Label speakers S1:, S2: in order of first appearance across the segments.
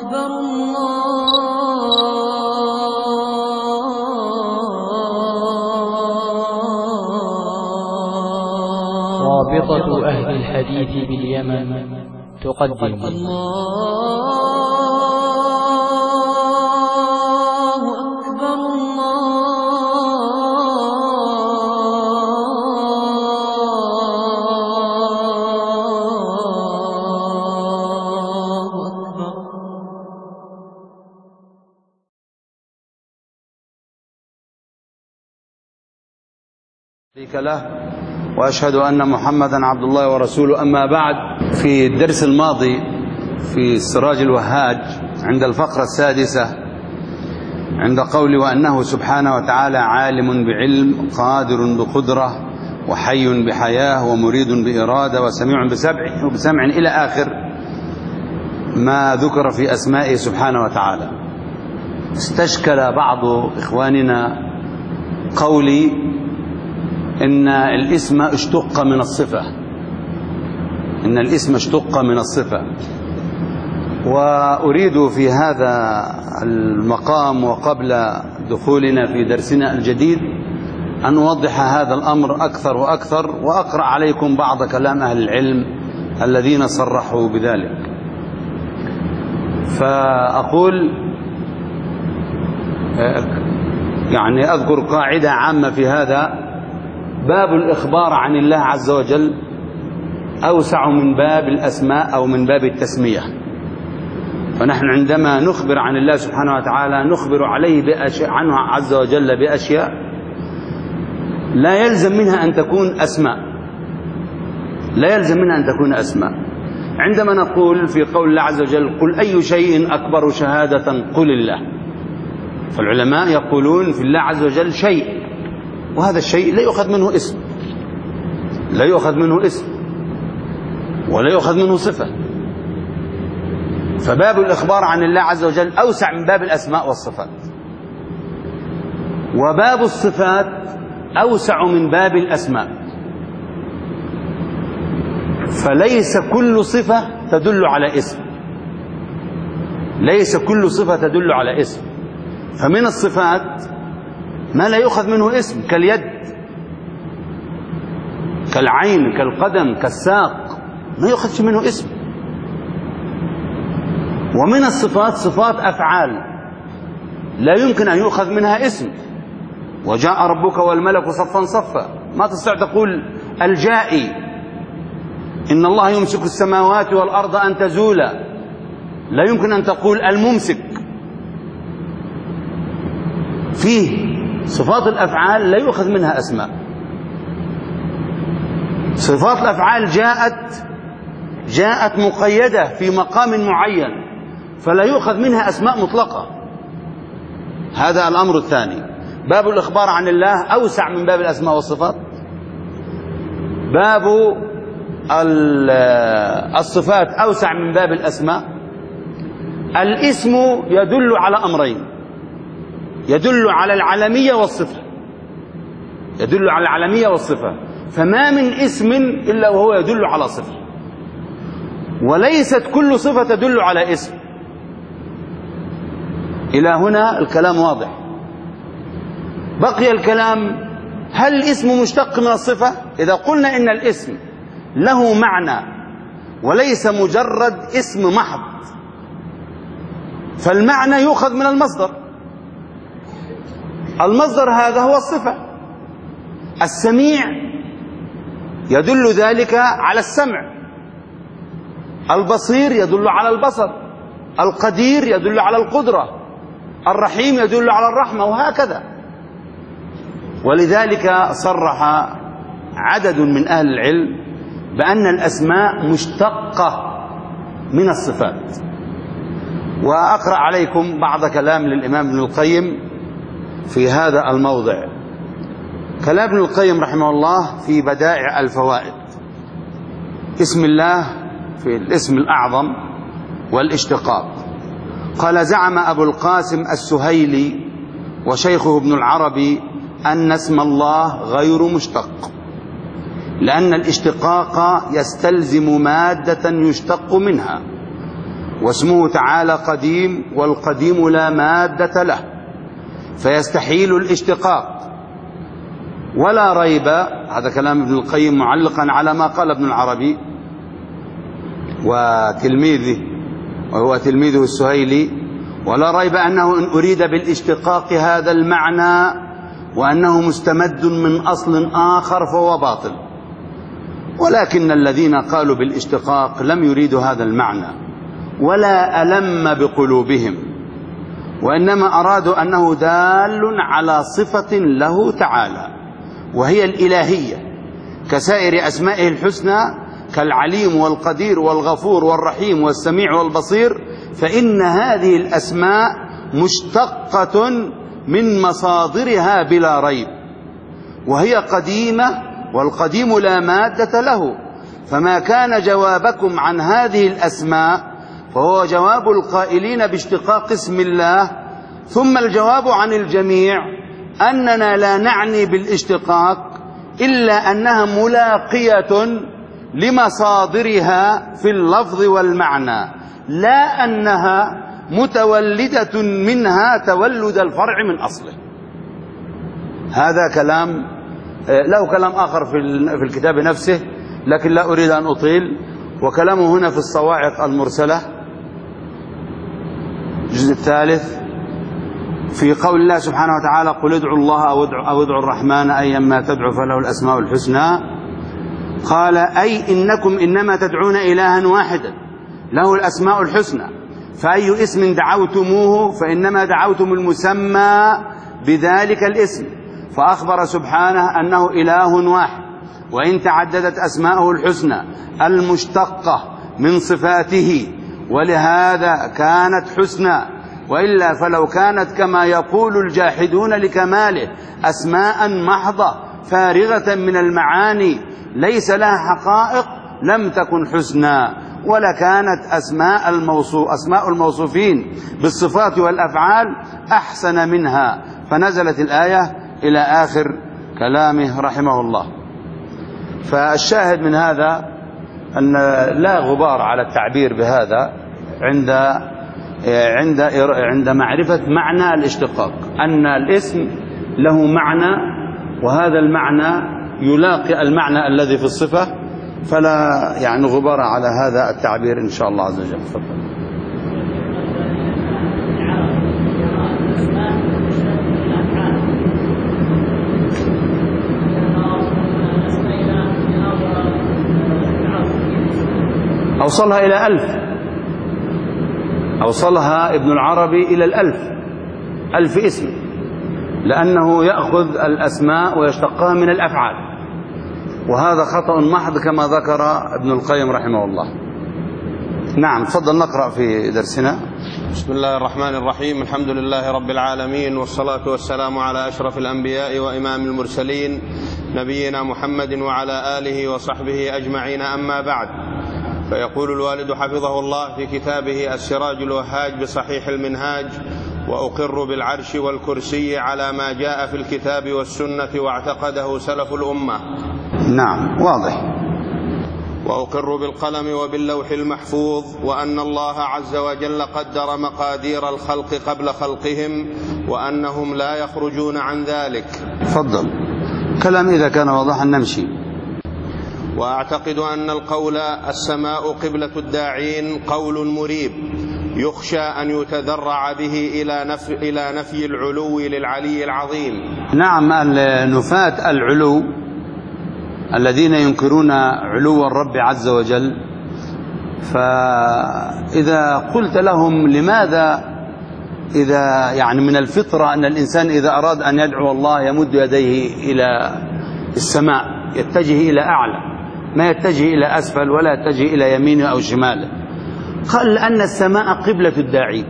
S1: أكبر
S2: رابطة أهل الحديث باليمن تقدم
S3: له وأشهد أن محمدا عبد الله ورسوله. أما بعد، في الدرس الماضي في السراج الوهاج عند الفقرة السادسة عند قول وأنه سبحانه وتعالى عالم بعلم قادر بقدرة وحي بحياة ومريد بإرادة وسميع بسمع إلى آخر ما ذكر في أسمائه سبحانه وتعالى. استشكل بعض إخواننا قولي إن الاسم اشتق من الصفة، إن الاسم اشتق من الصفة، وأريد في هذا المقام وقبل دخولنا في درسنا الجديد أن أوضح هذا الأمر أكثر وأكثر، وأقرأ عليكم بعض كلام أهل العلم الذين صرحوا بذلك. فأقول يعني أذكر قاعدة عامة في هذا: باب الإخبار عن الله عز وجل أوسع من باب الأسماء أو من باب التسمية. فنحن عندما نخبر عن الله سبحانه وتعالى نخبر عليه عنه عز وجل بأشياء لا يلزم منها أن تكون أسماء، لا يلزم منها أن تكون أسماء. عندما نقول في قول الله عز وجل قل أي شيء أكبر شهادة قل الله، فالعلماء يقولون في الله عز وجل شيء، وهذا الشيء لا يؤخذ منه اسم، لا يؤخذ منه اسم ولا يؤخذ منه صفة. فباب الإخبار عن الله عز وجل أوسع من باب الأسماء والصفات، وباب الصفات أوسع من باب الأسماء. فليس كل صفة تدل على اسم، ليس كل صفة تدل على اسم. فمن الصفات ما لا يؤخذ منه اسم، كاليد كالعين كالقدم كالساق، ما يؤخذ منه اسم. ومن الصفات صفات أفعال لا يمكن أن يؤخذ منها اسم، وجاء ربك والملك صفا صفا، ما تستطيع تقول الجائي، إن الله يمسك السماوات والأرض أن تزولا، لا يمكن أن تقول الممسك. فيه صفات الأفعال لا يؤخذ منها أسماء. صفات الأفعال جاءت مقيدة في مقام معين، فلا يؤخذ منها أسماء مطلقة. هذا الأمر الثاني. باب الإخبار عن الله أوسع من باب الأسماء والصفات. باب الصفات أوسع من باب الأسماء. الاسم يدل على أمرين: يدل على العلمية والصفة، يدل على العلمية والصفة. فما من اسم إلا وهو يدل على صفة، وليست كل صفة تدل على اسم. إلى هنا الكلام واضح. بقي الكلام: هل الاسم مشتق من الصفة؟ إذا قلنا إن الاسم له معنى وليس مجرد اسم محض، فالمعنى يؤخذ من المصدر. المصدر هذا هو الصفة. السميع يدل ذلك على السمع، البصير يدل على البصر، القدير يدل على القدرة، الرحيم يدل على الرحمة، وهكذا. ولذلك صرح عدد من أهل العلم بأن الأسماء مشتقة من الصفات. وأقرأ عليكم بعض كلام للإمام ابن القيم في هذا الموضع. كلام ابن القيم رحمه الله في بدائع الفوائد: اسم الله في الاسم الأعظم والاشتقاق. قال: زعم أبو القاسم السهيلي وشيخه ابن العربي أن اسم الله غير مشتق، لأن الاشتقاق يستلزم مادة يشتق منها، واسمه تعالى قديم، والقديم لا مادة له فيستحيل الاشتقاق. ولا ريب، هذا كلام ابن القيم معلقا على ما قال ابن العربي وتلميذه وهو تلميذه السهيلي، ولا ريب أنه إن أريد بالاشتقاق هذا المعنى وأنه مستمد من أصل آخر فهو باطل. ولكن الذين قالوا بالاشتقاق لم يريدوا هذا المعنى ولا ألم بقلوبهم، وإنما أرادوا أنه دال على صفة له تعالى وهي الإلهية كسائر أسمائه الحسنى كالعليم والقدير والغفور والرحيم والسميع والبصير، فإن هذه الأسماء مشتقة من مصادرها بلا ريب، وهي قديمة والقديم لا مادة له. فما كان جوابكم عن هذه الأسماء فهو جواب القائلين باشتقاق اسم الله، ثم الجواب عن الجميع أننا لا نعني بالاشتقاق إلا أنها ملاقية لمصادرها في اللفظ والمعنى، لا أنها متولدة منها تولد الفرع من أصله. هذا كلام له كلام آخر في الكتاب نفسه، لكن لا أريد أن أطيل. وكلامه هنا في الصواعق المرسلة الجزء الثالث في قول الله سبحانه وتعالى: قل ادعوا الله أو ادعوا الرحمن أيما تدعوا فله الأسماء الحسنى. قال: أي إنكم إنما تدعون إلها واحدا له الأسماء الحسنى، فأي اسم دعوتموه فإنما دعوتم المسمى بذلك الاسم. فأخبر سبحانه أنه إله واحد، وإن تعددت أسماءه الحسنى المشتقة من صفاته ولهذا كانت حسنى، وإلا فلو كانت كما يقول الجاحدون لكماله أسماء محضة فارغة من المعاني ليس لها حقائق لم تكن حسنى، ولكانت أسماء الموصوفين بالصفات والأفعال أحسن منها. فنزلت الآية إلى آخر كلامه رحمه الله. فالشاهد من هذا أن لا غبار على التعبير بهذا عند معرفة معنى الاشتقاق، أن الاسم له معنى وهذا المعنى يلاقي المعنى الذي في الصفة، فلا يعني غبار على هذا التعبير إن شاء الله عز وجل. تفضل. أوصلها إلى 1000، أوصلها ابن العربي إلى 1000 اسم، لأنه يأخذ الأسماء ويشتقها من الأفعال، وهذا خطأ محض كما ذكر ابن القيم رحمه الله. نعم، تفضل نقرأ في درسنا.
S1: بسم الله الرحمن الرحيم. الحمد لله رب العالمين، والصلاة والسلام على أشرف الأنبياء وإمام المرسلين نبينا محمد وعلى آله وصحبه أجمعين، أما بعد. فيقول الوالد حفظه الله في كتابه السراج الوهاج بصحيح المنهاج: وأقر بالعرش والكرسي على ما جاء في الكتاب والسنة واعتقده سلف الأمة.
S3: نعم، واضح.
S1: وأقر بالقلم وباللوح المحفوظ، وأن الله عز وجل قدر مقادير الخلق قبل خلقهم، وأنهم لا يخرجون عن ذلك.
S3: تفضل. كلام إذا كان واضحا نمشي.
S1: وأعتقد أن القول السماء قبلة الداعين قول مريب يخشى أن يتذرع به إلى نفي العلو للعلي العظيم.
S3: نعم، النفاة العلو الذين ينكرون علو الرب عز وجل، فإذا قلت لهم لماذا إذا يعني من الفطرة أن الإنسان إذا أراد أن يدعو الله يمد يديه إلى السماء، يتجه إلى أعلى، ما يتجه إلى أسفل ولا يتجه إلى يمينه أو شماله. قال أن السماء قبلة الداعين،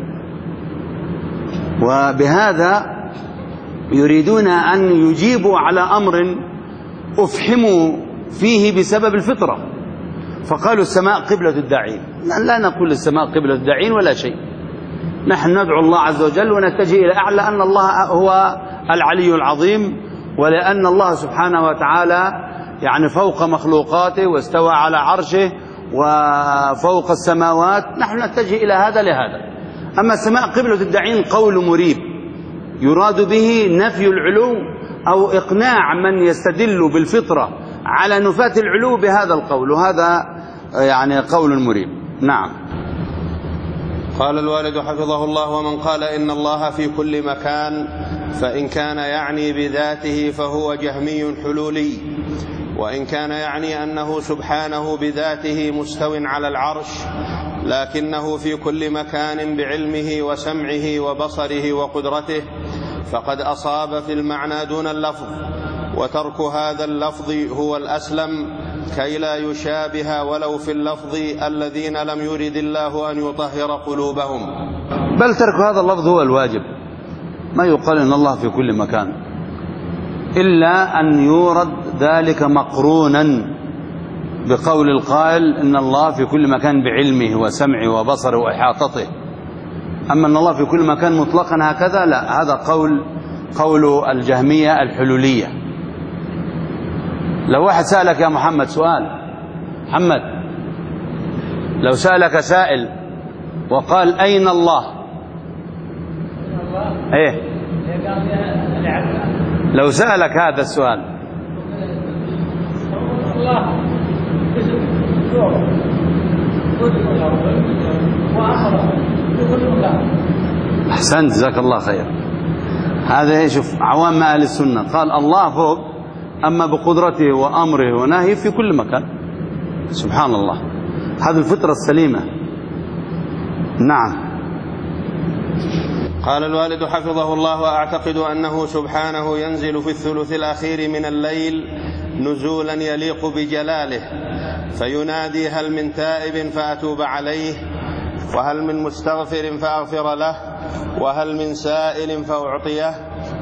S3: وبهذا يريدون أن يجيبوا على أمر أفحموا فيه بسبب الفطرة، فقالوا السماء قبلة الداعين. لا نقول السماء قبلة الداعين ولا شيء، نحن ندعو الله عز وجل ونتجه إلى أعلى، أن الله هو العلي العظيم، ولأن الله سبحانه وتعالى يعني فوق مخلوقاته واستوى على عرشه، وفوق السماوات، نحن نتجه إلى هذا لهذا. أما السماء قبلة الداعين قول مريب يراد به نفي العلو أو إقناع من يستدل بالفطرة على نفاة العلو بهذا القول، وهذا يعني قول مريب. نعم.
S1: قال الوالد حفظه الله: ومن قال إن الله في كل مكان فإن كان يعني بذاته فهو جهمي حلولي، وإن كان يعني أنه سبحانه بذاته مستو على العرش لكنه في كل مكان بعلمه وسمعه وبصره وقدرته فقد أصاب في المعنى دون اللفظ، وترك هذا اللفظ هو الأسلم كي لا يشابه ولو في اللفظ الذين لم يرد الله أن يطهر قلوبهم.
S3: بل ترك هذا اللفظ هو الواجب، ما يقال إن الله في كل مكان إلا أن يورد ذلك مقرونا بقول القائل إن الله في كل مكان بعلمه وسمعه وبصره وإحاطته. أما أن الله في كل مكان مطلقا هكذا لا، هذا قول الجهمية الحلولية. لو واحد سألك يا محمد سؤال، محمد لو سألك سائل وقال أين الله؟ إيه لو سألك هذا السؤال أحسنت جزاك الله خير. هذا شوف عوام أهل السنة، قال الله فوق أما بقدرته وأمره ونهيه في كل مكان. سبحان الله، هذه الفطرة السليمة. نعم.
S1: قال الوالد حفظه الله: وأعتقد أنه سبحانه ينزل في الثلث الأخير من الليل نزولا يليق بجلاله فينادي: هل من تائب فأتوب عليه، وهل من مستغفر فأغفر له، وهل من سائل فأعطيه.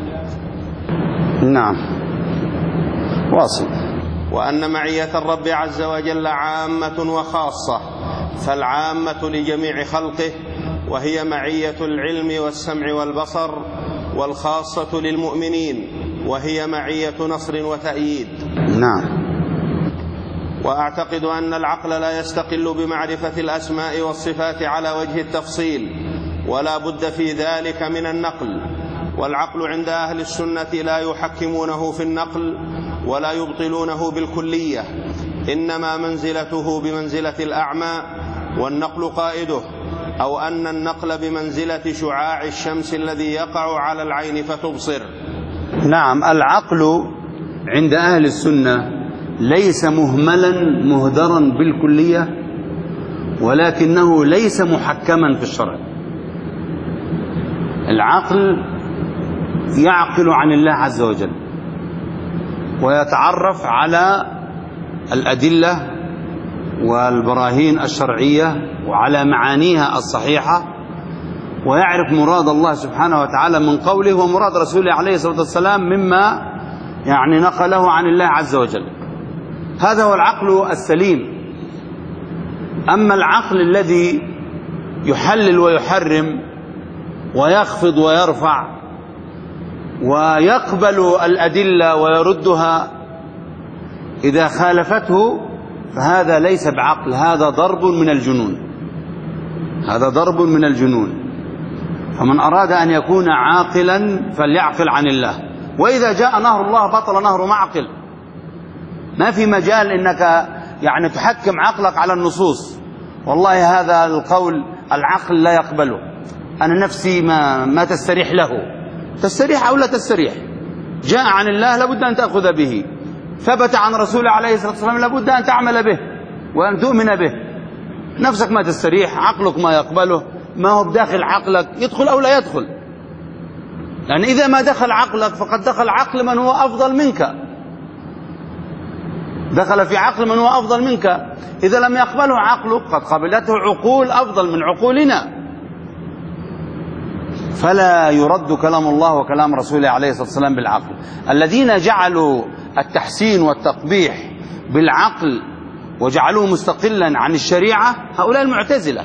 S3: نعم. واصل.
S1: وأن معية الرب عز وجل عامة وخاصة، فالعامة لجميع خلقه وهي معية العلم والسمع والبصر، والخاصة للمؤمنين وهي معية نصر وتأييد.
S3: نعم.
S1: وأعتقد أن العقل لا يستقل بمعرفة الأسماء والصفات على وجه التفصيل، ولا بد في ذلك من النقل. والعقل عند أهل السنة لا يحكمونه في النقل ولا يبطلونه بالكلية، إنما منزلته بمنزلة الأعمى والنقل قائده، أو أن النقل بمنزلة شعاع الشمس الذي يقع على العين فتبصر.
S3: نعم. العقل عند أهل السنة ليس مهملا مهدرا بالكلية، ولكنه ليس محكما في الشرع. العقل يعقل عن الله عز وجل ويتعرف على الأدلة والبراهين الشرعية وعلى معانيها الصحيحة، ويعرف مراد الله سبحانه وتعالى من قوله ومراد رسوله عليه الصلاة والسلام مما يعني نقله عن الله عز وجل. هذا هو العقل السليم. أما العقل الذي يحلل ويحرم ويخفض ويرفع ويقبل الأدلة ويردها إذا خالفته، فهذا ليس بعقل، هذا ضرب من الجنون، هذا ضرب من الجنون. فمن أراد أن يكون عاقلا فليعقل عن الله، وإذا جاء نهر الله بطل نهر معقل. ما في مجال إنك يعني تحكم عقلك على النصوص. والله هذا القول العقل لا يقبله، أنا نفسي ما تستريح له. تستريح أو لا تستريح، جاء عن الله لابد أن تأخذ به، ثبت عن رسوله عليه الصلاة والسلام لابد أن تعمل به وأن تؤمن به. نفسك ما تستريح، عقلك ما يقبله، ما هو بداخل عقلك يدخل أو لا يدخل. يعني إذا ما دخل عقلك فقد دخل عقل من هو أفضل منك، دخل في عقل من هو أفضل منك. إذا لم يقبله عقلك قد قبلته عقول أفضل من عقولنا. فلا يرد كلام الله وكلام رسوله عليه الصلاة والسلام بالعقل. الذين جعلوا التحسين والتقبيح بالعقل وجعلوه مستقلا عن الشريعة هؤلاء المعتزلة،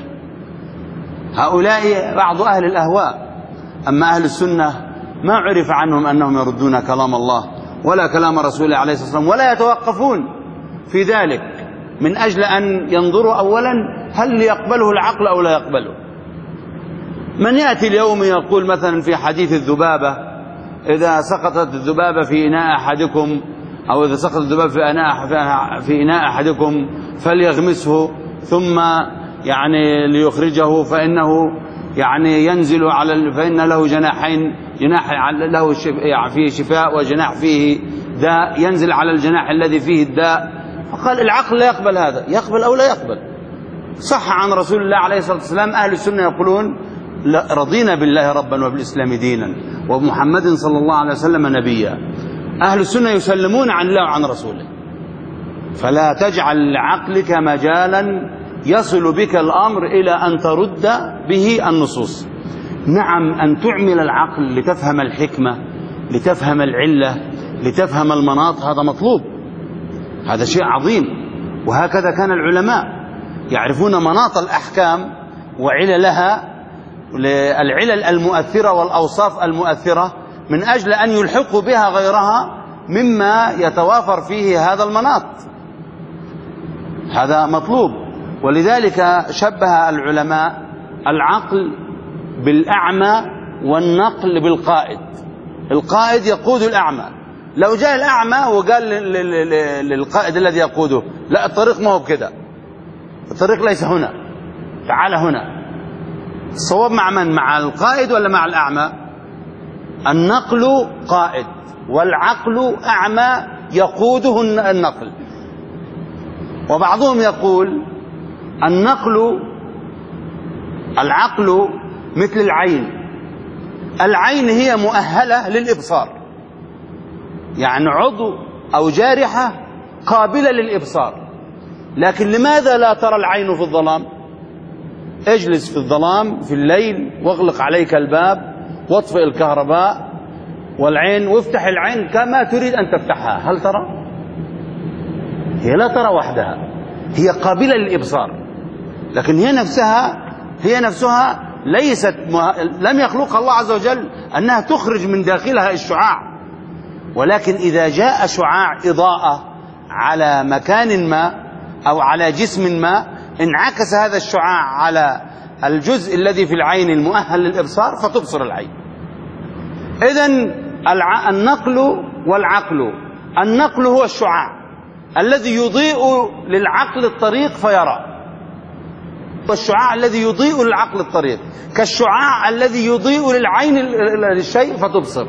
S3: هؤلاء بعض أهل الأهواء. أما أهل السنة ما عرف عنهم أنهم يردون كلام الله ولا كلام رسوله عليه الصلاة والسلام، ولا يتوقفون في ذلك، من أجل أن ينظروا أولا هل يقبله العقل أو لا يقبله. من يأتي اليوم يقول مثلا في حديث الذبابة إذا سقطت الذبابة في إناء أحدكم أو إذا سقطت الذبابة في إناء أحدكم فليغمسه ثم يعني ليخرجه فإنه يعني ينزل فإن له جناحين، جناح له فيه شفاء وجناح فيه داء، ينزل على الجناح الذي فيه الداء. فقال العقل لا يقبل هذا، يقبل أو لا يقبل. صح عن رسول الله عليه الصلاة والسلام أهل السنة يقولون رضينا بالله ربا وبالإسلام دينا وبمحمد صلى الله عليه وسلم نبيا. أهل السنة يسلمون عن الله وعن رسوله. فلا تجعل لعقلك مجالا يصل بك الأمر إلى أن ترد به النصوص. نعم أن تعمل العقل لتفهم الحكمة، لتفهم العلة، لتفهم المناط، هذا مطلوب، هذا شيء عظيم. وهكذا كان العلماء يعرفون مناط الأحكام وعللها، العلل المؤثرة والأوصاف المؤثرة، من أجل أن يلحقوا بها غيرها مما يتوافر فيه هذا المناط. هذا مطلوب. ولذلك شبه العلماء العقل بالأعمى والنقل بالقائد. القائد يقود الأعمى، لو جاء الأعمى وقال للقائد الذي يقوده لا الطريق ما هو بكذا، الطريق ليس هنا، تعال هنا، الصواب مع من؟ مع القائد ولا مع الأعمى؟ النقل قائد والعقل أعمى يقوده النقل. وبعضهم يقول العقل مثل العين، العين هي مؤهلة للإبصار، يعني عضو أو جارحة قابلة للإبصار. لكن لماذا لا ترى العين في الظلام؟ اجلس في الظلام في الليل واغلق عليك الباب واطفئ الكهرباء والعين، وافتح العين كما تريد أن تفتحها، هل ترى؟ هي لا ترى وحدها، هي قابلة للإبصار. لكن هي نفسها ليست لم يخلق الله عز وجل أنها تخرج من داخلها الشعاع. ولكن إذا جاء شعاع إضاءة على مكان ما أو على جسم ما، انعكس هذا الشعاع على الجزء الذي في العين المؤهل للإبصار فتبصر العين. إذن النقل والعقل، النقل هو الشعاع الذي يضيء للعقل الطريق فيرى، والشعاع الذي يضيء للعقل الطريق كالشعاع الذي يضيء للعين الشيء فتبصر.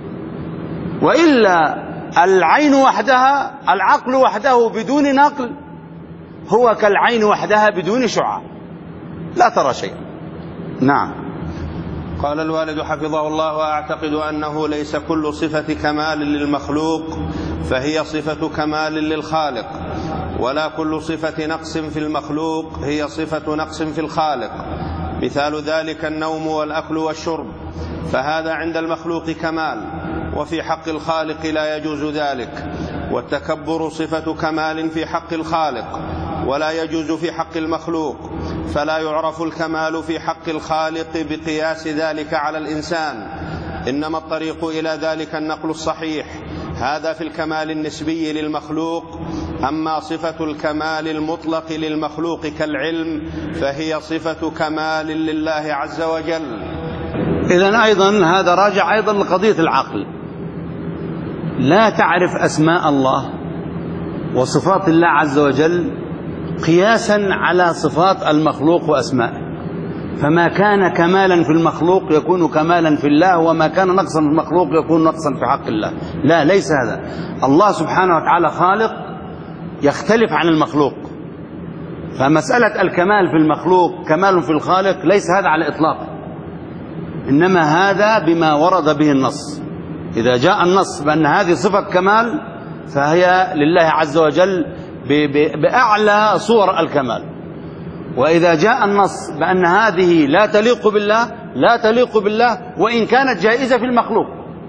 S3: وإلا العين وحدها، العقل وحده بدون نقل هو كالعين وحدها بدون شعاع، لا ترى شيء. نعم.
S1: قال الوالد حفظه الله: وأعتقد أنه ليس كل صفة كمال للمخلوق فهي صفة كمال للخالق، ولا كل صفة نقص في المخلوق هي صفة نقص في الخالق. مثال ذلك النوم والأكل والشرب، فهذا عند المخلوق كمال، وفي حق الخالق لا يجوز ذلك. والتكبر صفة كمال في حق الخالق ولا يجوز في حق المخلوق، فلا يعرف الكمال في حق الخالق بقياس ذلك على الإنسان، إنما الطريق إلى ذلك النقل الصحيح، هذا في الكمال النسبي للمخلوق. أما صفة الكمال المطلق للمخلوق كالعلم فهي صفة كمال لله عز وجل.
S3: إذن أيضا هذا راجع أيضا لقضية العقل. لا تعرف أسماء الله وصفات الله عز وجل قياسا على صفات المخلوق وأسمائه، فما كان كمالا في المخلوق يكون كمالا في الله، وما كان نقصا في المخلوق يكون نقصا في حق الله. لا، ليس هذا. الله سبحانه وتعالى خالق يختلف عن المخلوق، فمسألة الكمال في المخلوق كمال في الخالق ليس هذا على الإطلاق، إنما هذا بما ورد به النص. إذا جاء النص بأن هذه صفة كمال فهي لله عز وجل بأعلى صور الكمال، وإذا جاء النص بأن هذه لا تليق بالله لا تليق بالله وإن كانت جائزة في المخلوق.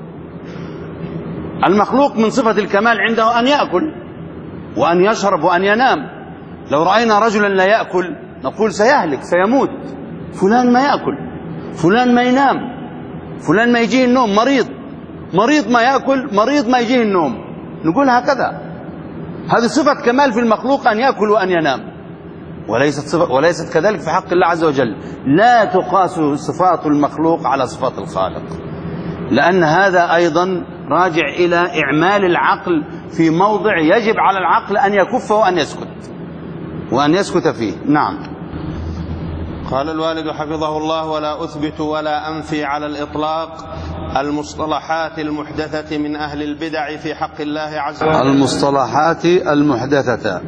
S3: المخلوق من صفة الكمال عنده أن يأكل وأن يشرب وأن ينام. لو رأينا رجلا لا يأكل نقول سيهلك سيموت، فلان ما يأكل، فلان ما ينام، فلان ما يجيه النوم، مريض ما يأكل، مريض ما يجيه النوم، نقول هكذا. هذه صفة كمال في المخلوق أن يأكل وأن ينام، وليست كذلك في حق الله عز وجل. لا تقاس صفات المخلوق على صفات الخالق، لأن هذا أيضا راجع إلى إعمال العقل في موضع يجب على العقل أن يكف وأن يسكت فيه. نعم.
S1: قال الوالد حفظه الله: ولا أثبت ولا أنفي على الإطلاق المصطلحات المحدثة من أهل البدع في حق الله عز وجل.
S3: المصطلحات المحدثة.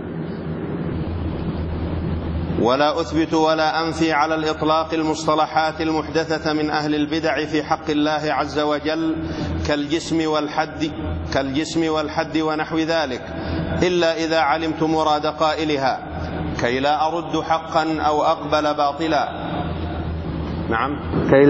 S1: ولا أثبت ولا أنفي على الإطلاق المصطلحات المحدثة من أهل البدع في حق الله عز وجل كالجسم والحد ونحو ذلك، إلا إذا علمت مراد قائلها، كي لا أرد حقا أو أقبل باطلا. نعم.
S3: كي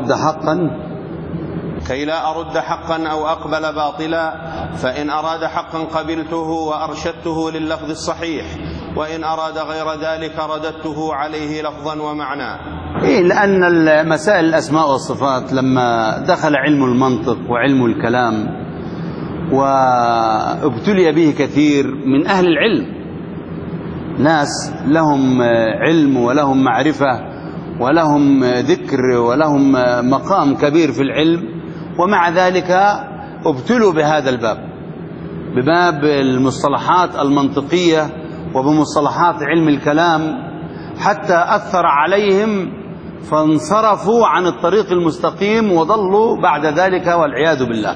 S3: لا أرد حقا أو أقبل باطلا، فإن أراد حقا قبلته وأرشدته لللفظ الصحيح، وإن أراد غير ذلك رددته عليه لفظا ومعنى. لأن مسائل الأسماء والصفات لما دخل علم المنطق وعلم الكلام وابتلي به كثير من أهل العلم، ناس لهم علم ولهم معرفة ولهم ذكر ولهم مقام كبير في العلم، ومع ذلك ابتلوا بهذا الباب، بباب المصطلحات المنطقية وبمصطلحات علم الكلام، حتى أثر عليهم فانصرفوا عن الطريق المستقيم وضلوا بعد ذلك والعياذ بالله.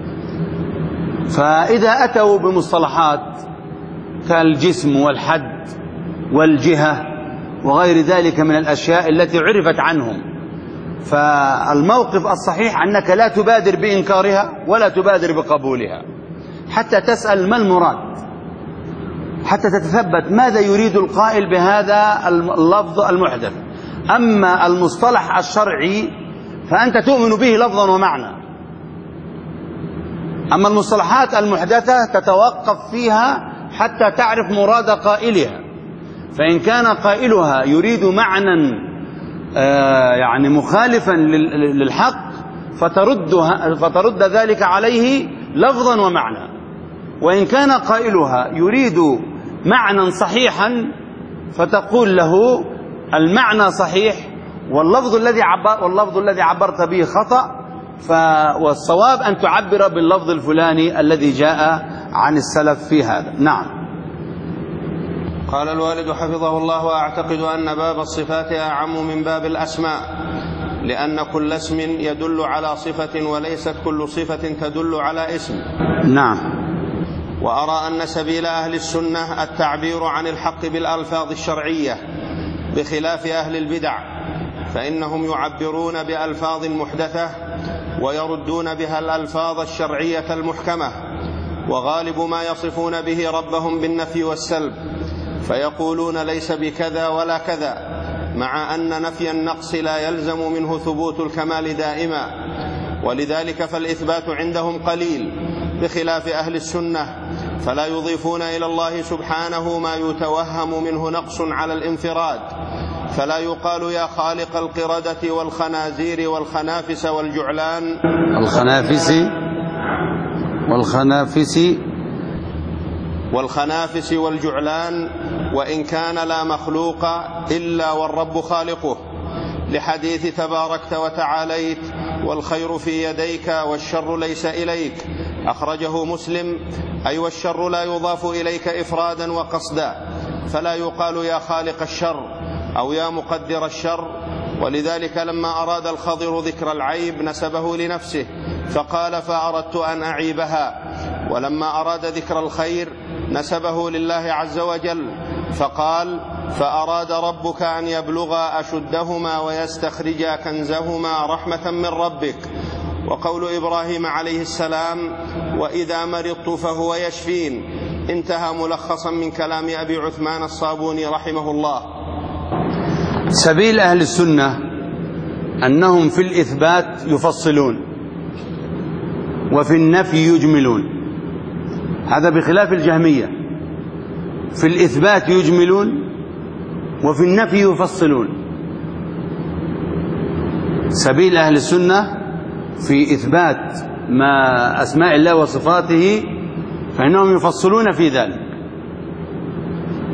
S3: فإذا أتوا بمصطلحات كالجسم والحد والجهة وغير ذلك من الأشياء التي عرفت عنهم، فالموقف الصحيح أنك لا تبادر بإنكارها ولا تبادر بقبولها حتى تسأل ما المراد، حتى تتثبت ماذا يريد القائل بهذا اللفظ المحدث. أما المصطلح الشرعي فأنت تؤمن به لفظا ومعنى، أما المصطلحات المحدثة تتوقف فيها حتى تعرف مراد قائلها، فإن كان قائلها يريد معنى يعني مخالفا للحق فترد ذلك عليه لفظا ومعنى، وإن كان قائلها يريد معنى صحيحا فتقول له المعنى صحيح واللفظ الذي عبرت به خطأ، والصواب أن تعبر باللفظ الفلاني الذي جاء عن السلف في هذا. نعم.
S1: قال الوالد حفظه الله: وأعتقد أن باب الصفات أعم من باب الأسماء، لأن كل اسم يدل على صفة وليست كل صفة تدل على اسم.
S3: نعم.
S1: وأرى أن سبيل أهل السنة التعبير عن الحق بالألفاظ الشرعية بخلاف أهل البدع، فإنهم يعبرون بألفاظ محدثة ويردون بها الألفاظ الشرعية المحكمة، وغالب ما يصفون به ربهم بالنفي والسلب، فيقولون ليس بكذا ولا كذا، مع أن نفي النقص لا يلزم منه ثبوت الكمال دائما، ولذلك فالإثبات عندهم قليل بخلاف أهل السنة، فلا يضيفون إلى الله سبحانه ما يتوهم منه نقص على الانفراد، فلا يقال يا خالق القردة والخنازير والخنافس والجعلان والخنافس والجعلان، وإن كان لا مخلوق إلا والرب خالقه، لحديث تباركت وتعاليت والخير في يديك والشر ليس إليك، أخرجه مسلم. أي والشر لا يضاف إليك إفرادا وقصدا، فلا يقال يا خالق الشر أو يا مقدر الشر. ولذلك لما أراد الخضر ذكر العيب نسبه لنفسه فقال فأردت أن أعيبها، ولما أراد ذكر الخير نسبه لله عز وجل فقال فأراد ربك أن يبلغا أشدهما ويستخرجا كنزهما رحمة من ربك. وقول إبراهيم عليه السلام وإذا مرضت فهو يشفين انتهى ملخصا من كلام أبي عثمان الصابوني رحمه الله.
S3: سبيل أهل السنة أنهم في الإثبات يفصلون وفي النفي يجملون، هذا بخلاف الجهمية، في الإثبات يجملون وفي النفي يفصلون. سبيل أهل السنة في إثبات ما أسماء الله وصفاته فإنهم يفصلون في ذلك،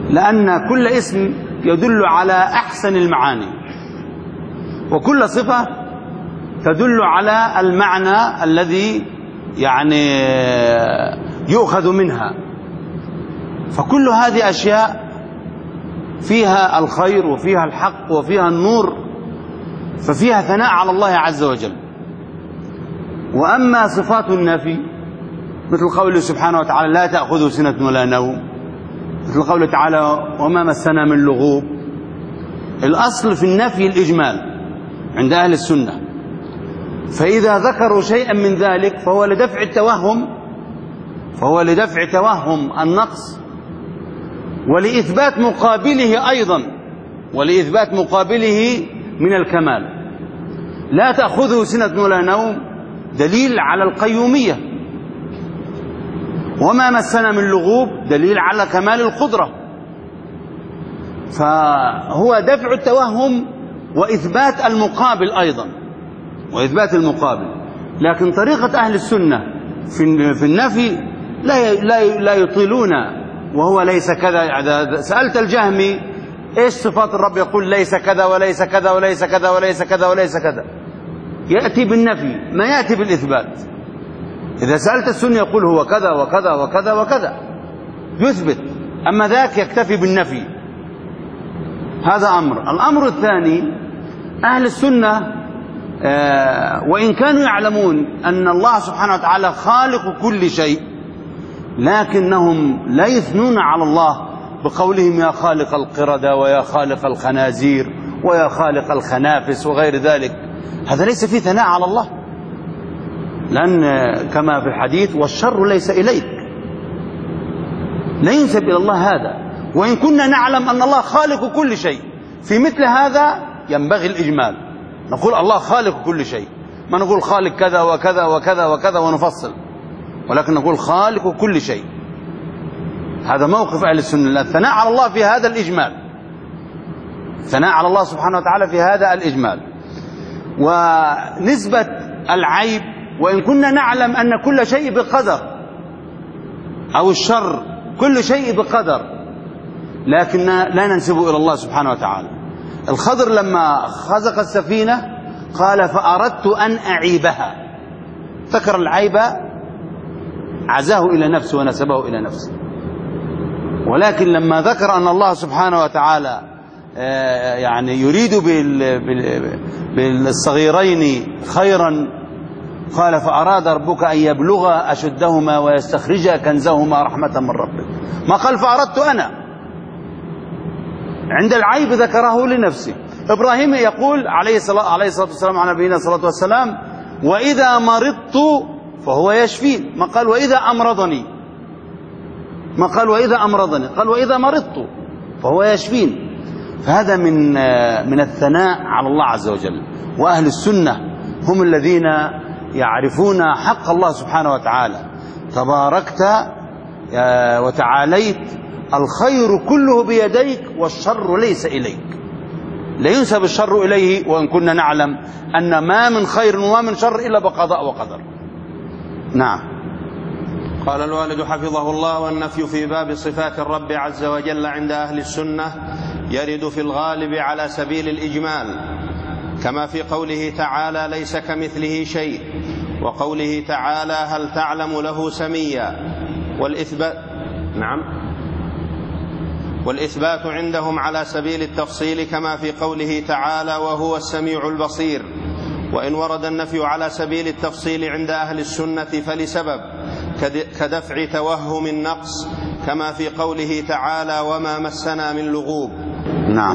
S3: لأن كل اسم يدل على أحسن المعاني، وكل صفة تدل على المعنى الذي يعني يؤخذ منها. فكل هذه أشياء فيها الخير وفيها الحق وفيها النور، ففيها ثناء على الله عز وجل. وأما صفات النفي مثل قوله سبحانه وتعالى لا تأخذه سنة ولا نوم، مثل قوله تعالى وما مسنا من لغوب، الأصل في النفي الإجمال عند أهل السنة. فإذا ذكروا شيئا من ذلك فهو لدفع توهم النقص، ولإثبات مقابله أيضا، ولإثبات مقابله من الكمال. لا تأخذه سنة ولا نوم دليل على القيومية، وما مسنا من لغوب دليل على كمال القدرة. فهو دفع التوهم وإثبات المقابل أيضا، وإثبات المقابل. لكن طريقة أهل السنة في النفي لا يطيلون، وهو ليس كذا. إذا سألت الجهمي إيش صفات الرب يقول ليس كذا وليس كذا وليس كذا وليس كذا وليس كذا، يأتي بالنفي ما يأتي بالإثبات. إذا سألت السنة يقول هو كذا وكذا وكذا وكذا، يثبت. أما ذاك يكتفي بالنفي. هذا أمر. الأمر الثاني، أهل السنة وإن كانوا يعلمون أن الله سبحانه وتعالى خالق كل شيء، لكنهم لا يثنون على الله بقولهم يا خالق القردة ويا خالق الخنازير ويا خالق الخنافس وغير ذلك. هذا ليس فيه ثناء على الله، لأن كما في الحديث والشر ليس إليك، لا ينسب إلى الله هذا. وإن كنا نعلم أن الله خالق كل شيء، في مثل هذا ينبغي الإجمال، نقول الله خالق كل شيء، ما نقول خالق كذا وكذا وكذا وكذا ونفصل، ولكن نقول خالق كل شيء. هذا موقف أهل السنة، الثناء على الله في هذا الإجمال، الثناء على الله سبحانه وتعالى في هذا الإجمال. ونسبة العيب، وإن كنا نعلم أن كل شيء بقدر، أو الشر كل شيء بقدر، لكن لا ننسبه إلى الله سبحانه وتعالى. الخضر لما خزق السفينة قال فأردت أن أعيبها، ذكر العيب عزاه إلى نفسه ونسبه إلى نفسه. ولكن لما ذكر أن الله سبحانه وتعالى يعني يريد بالصغيرين خيرا قال فأراد ربك أن يبلغا أشدهما ويستخرجا كنزهما رحمة من ربك، ما قال فأردت أنا. عند العيب ذكره لنفسه. إبراهيم يقول عليه الصلاة والسلام على نبينا الصلاة والسلام وإذا مرضت فهو يشفين، ما قال وإذا أمرضني، ما قال وإذا أمرضني، قال وإذا مرضت فهو يشفين. فهذا من الثناء على الله عز وجل. وأهل السنة هم الذين يعرفون حق الله سبحانه وتعالى. تباركت وتعاليت، الخير كله بيديك والشر ليس إليك، لا ينسب الشر إليه، وإن كنا نعلم أن ما من خير وما من شر إلا بقضاء وقدر. نعم.
S1: قال الوالد حفظه الله: والنفي في باب صفات الرب عز وجل عند أهل السنة يرد في الغالب على سبيل الإجمال، كما في قوله تعالى ليس كمثله شيء، وقوله تعالى هل تعلم له سميا، والإثبات عندهم على سبيل التفصيل، كما في قوله تعالى وهو السميع البصير. وإن ورد النفي على سبيل التفصيل عند أهل السنة فلسبب كدفع توهم النقص، كما في قوله تعالى وما مسنا من لغوب.
S3: نعم.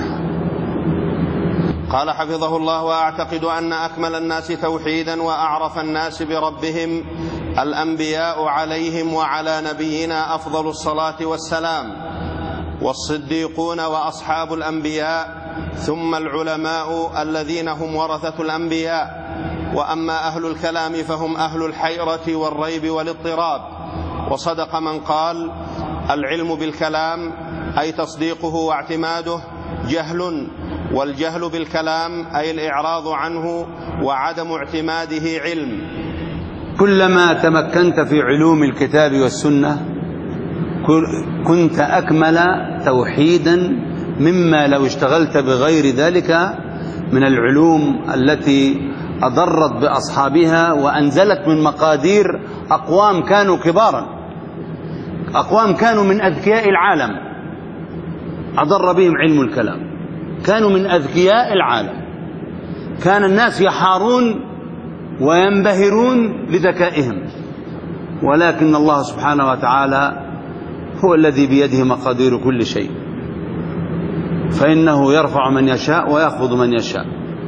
S1: قال حفظه الله: وأعتقد أن أكمل الناس توحيدا وأعرف الناس بربهم الأنبياء عليهم وعلى نبينا أفضل الصلاة والسلام، والصديقون وأصحاب الأنبياء، ثم العلماء الذين هم ورثة الأنبياء. وأما أهل الكلام فهم أهل الحيرة والريب والاضطراب. وصدق من قال العلم بالكلام أي تصديقه واعتماده جهل، والجهل بالكلام أي الإعراض عنه وعدم اعتماده علم.
S3: كلما تمكنت في علوم الكتاب والسنة كنت أكمل توحيدا مما لو اشتغلت بغير ذلك من العلوم التي أضرت بأصحابها وأنزلت من مقادير أقوام كانوا كبارا، أقوام كانوا من أذكياء العالم، أضر بهم علم الكلام، كانوا من أذكياء العالم، كان الناس يحارون وينبهرون لذكائهم، ولكن الله سبحانه وتعالى هو الذي بيده مقادير كل شيء، فإنه يرفع من يشاء ويخفض من يشاء.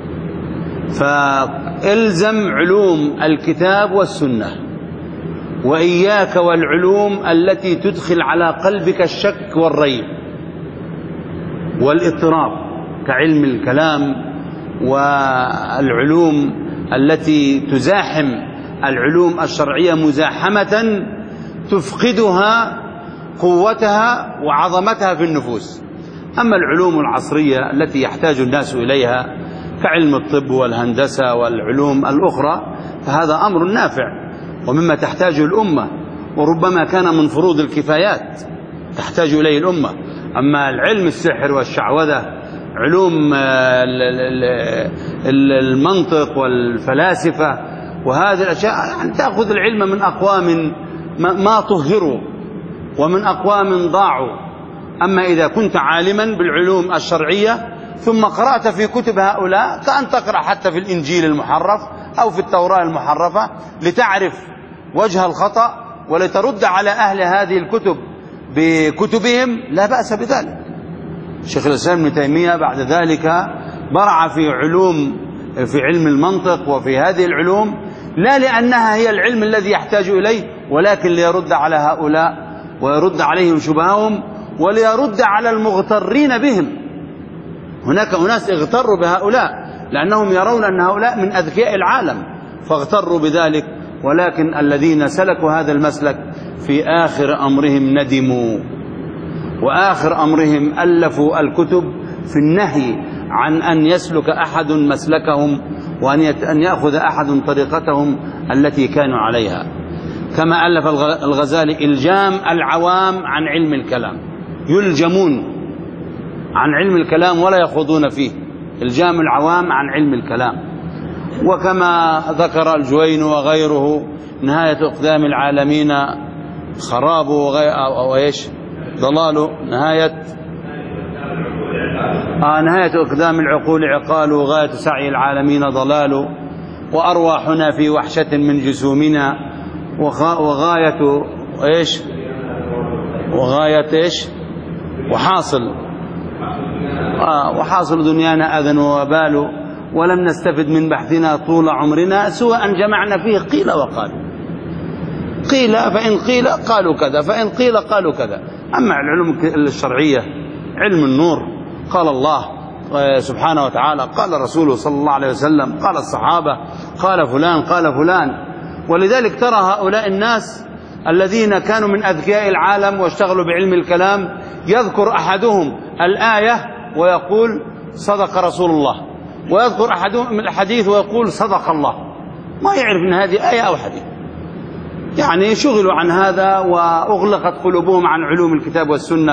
S3: فالزم علوم الكتاب والسنة، وإياك والعلوم التي تدخل على قلبك الشك والريب والاضطراب كعلم الكلام والعلوم التي تزاحم العلوم الشرعية مزاحمة تفقدها قوتها وعظمتها في النفوس. أما العلوم العصرية التي يحتاج الناس إليها كعلم الطب والهندسة والعلوم الأخرى فهذا أمر نافع ومما تحتاجه الأمة، وربما كان من فروض الكفايات تحتاج إليه الأمة. أما العلم السحر والشعوذة، علوم المنطق والفلاسفة وهذه الأشياء، يعني تأخذ العلم من أقوام ما طهروا ومن أقوام ضاعوا. أما إذا كنت عالما بالعلوم الشرعية ثم قرأت في كتب هؤلاء، كأن تقرأ حتى في الإنجيل المحرف أو في التوراة المحرفة لتعرف وجه الخطأ ولترد على أهل هذه الكتب بكتبهم، لا بأس بذلك. شيخ الإسلام ابن تيمية بعد ذلك برع في علم المنطق وفي هذه العلوم، لا لأنها هي العلم الذي يحتاج إليه، ولكن ليرد على هؤلاء ويرد عليهم شبههم وليرد على المغترين بهم. هناك أناس اغتروا بهؤلاء لأنهم يرون أن هؤلاء من أذكياء العالم فاغتروا بذلك، ولكن الذين سلكوا هذا المسلك في آخر أمرهم ندموا، وآخر أمرهم ألفوا الكتب في النهي عن أن يسلك أحد مسلكهم وأن يأخذ أحد طريقتهم التي كانوا عليها. كما ألف الغزالي إلجام العوام عن علم الكلام، يلجمون عن علم الكلام ولا يخوضون فيه، إلجام العوام عن علم الكلام. وكما ذكر الجوين وغيره نهاية أقدام العالمين خراب وإيش ضلال، نهاية أقدام العقول عقال، وغاية سعي العالمين ضلال، وأرواحنا في وحشة من جسومنا، وغاية إيش وحاصل دنيانا أذى ووبال، ولم نستفد من بحثنا طول عمرنا سوى أن جمعنا فيه قيل وقالوا، قيل فإن قيل قالوا كذا، فإن قيل قالوا كذا. أما العلوم الشرعية علم النور، قال الله سبحانه وتعالى، قال رسوله صلى الله عليه وسلم، قال الصحابة، قال فلان قال فلان. ولذلك ترى هؤلاء الناس الذين كانوا من أذكياء العالم واشتغلوا بعلم الكلام يذكر أحدهم الآية ويقول صدق رسول الله، ويذكر أحدهم الحديث ويقول صدق الله، ما يعرف أن هذه آية أو حديث. يعني شغلوا عن هذا وأغلقت قلوبهم عن علوم الكتاب والسنة،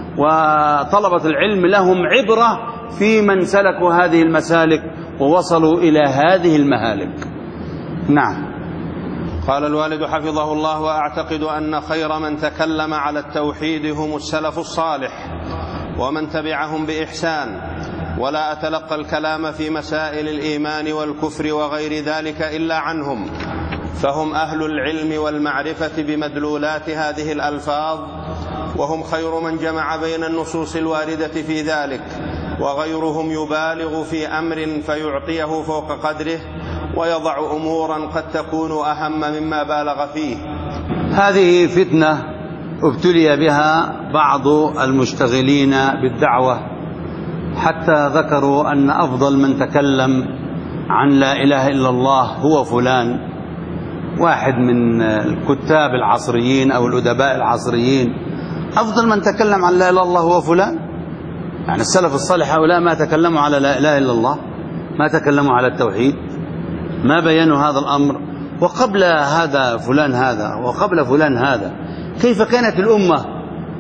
S3: وطلبة العلم لهم عبرة في من سلكوا هذه المسالك ووصلوا إلى هذه المهالك. نعم.
S1: قال الوالد حفظه الله: وأعتقد أن خير من تكلم على التوحيد هم السلف الصالح ومن تبعهم بإحسان، ولا أتلقى الكلام في مسائل الإيمان والكفر وغير ذلك إلا عنهم، فهم أهل العلم والمعرفة بمدلولات هذه الألفاظ، وهم خير من جمع بين النصوص الواردة في ذلك، وغيرهم يبالغ في أمر فيعطيه فوق قدره ويضع أمورا قد تكون أهم مما بالغ فيه.
S3: هذه فتنة ابتلي بها بعض المشتغلين بالدعوة، حتى ذكروا أن أفضل من تكلم عن لا إله إلا الله هو فلان، واحد من الكتاب العصريين أو الأدباء العصريين، أفضل من تكلم عن لا إله إلا الله هو فلان. يعني السلف الصالح هؤلاء ما تكلموا على لا إله إلا الله، ما تكلموا على التوحيد، ما بينوا هذا الأمر. وقبل هذا فلان هذا، وقبل فلان هذا. كيف كانت الأمة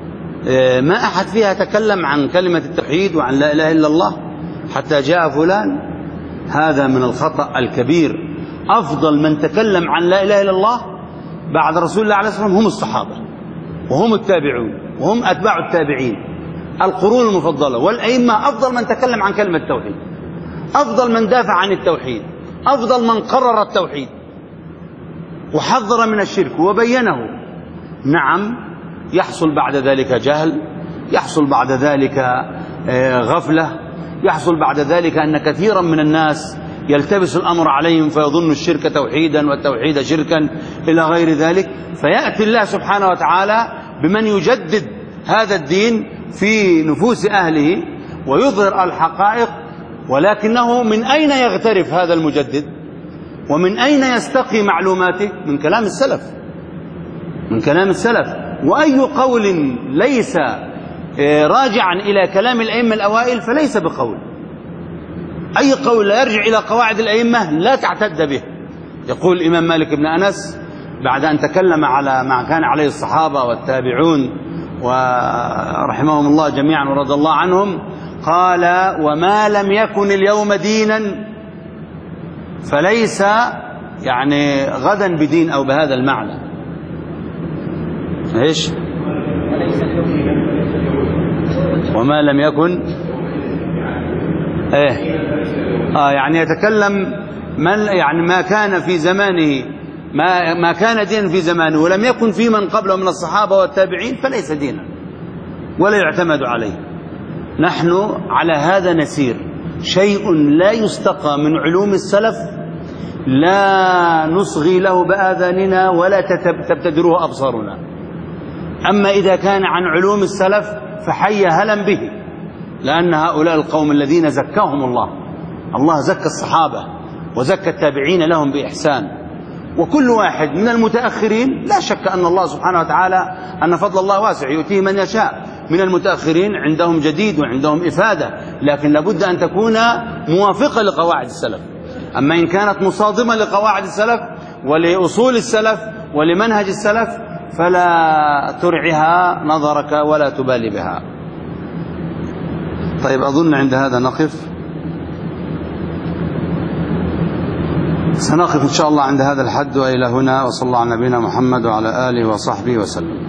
S3: ما أحد فيها تكلم عن كلمة التوحيد وعن لا إله إلا الله حتى جاء فلان. هذا من الخطأ الكبير. أفضل من تكلم عن لا إله إلا الله بعد رسول الله عليه الصلاة والسلام هم الصحابة وهم التابعون وهم أتباع التابعين، القرون المفضلة والأئمة. أفضل من تكلم عن كلمة التوحيد، أفضل من دافع عن التوحيد، أفضل من قرر التوحيد وحذر من الشرك وبينه. نعم، يحصل بعد ذلك جهل، يحصل بعد ذلك غفلة، يحصل بعد ذلك أن كثيرا من الناس يلتبس الأمر عليهم فيظن الشرك توحيدا والتوحيد شركا إلى غير ذلك. فيأتي الله سبحانه وتعالى بمن يجدد هذا الدين في نفوس أهله ويظهر الحقائق. ولكنه من أين يغترف هذا المجدد ومن أين يستقي معلوماته؟ من كلام السلف، من كلام السلف. وأي قول ليس راجعا إلى كلام الأئمة الأوائل فليس بقول. أي قول لا يرجع إلى قواعد الأئمة لا تعتد به. يقول الإمام مالك بن أنس بعد أن تكلم على ما كان عليه الصحابة والتابعون ورحمهم الله جميعا ورضي الله عنهم، قال: وما لم يكن اليوم دينا فليس يعني غدا بدين، أو بهذا المعنى. إيش؟ وما لم يكن يعني يتكلم يعني ما كان في زمانه، ما كان دينا في زمانه ولم يكن في من قبله من الصحابة والتابعين فليس دينا ولا يعتمد عليه. نحن على هذا نسير. شيء لا يستقى من علوم السلف لا نصغي له بآذاننا ولا تبتدره أبصارنا. أما إذا كان عن علوم السلف فحي هلا به، لأن هؤلاء القوم الذين زكاهم الله، الله زكى الصحابة وزكى التابعين لهم بإحسان. وكل واحد من المتأخرين لا شك أن الله سبحانه وتعالى أن فضل الله واسع يؤتيه من يشاء. من المتأخرين عندهم جديد وعندهم إفادة، لكن لابد أن تكون موافقة لقواعد السلف. أما إن كانت مصادمة لقواعد السلف ولأصول السلف ولمنهج السلف فلا ترعها نظرك ولا تبالي بها. طيب، أظن عند هذا نقف. سنقف إن شاء الله عند هذا الحد وإلى هنا، وصلى الله على نبينا محمد وعلى آله وصحبه وسلم.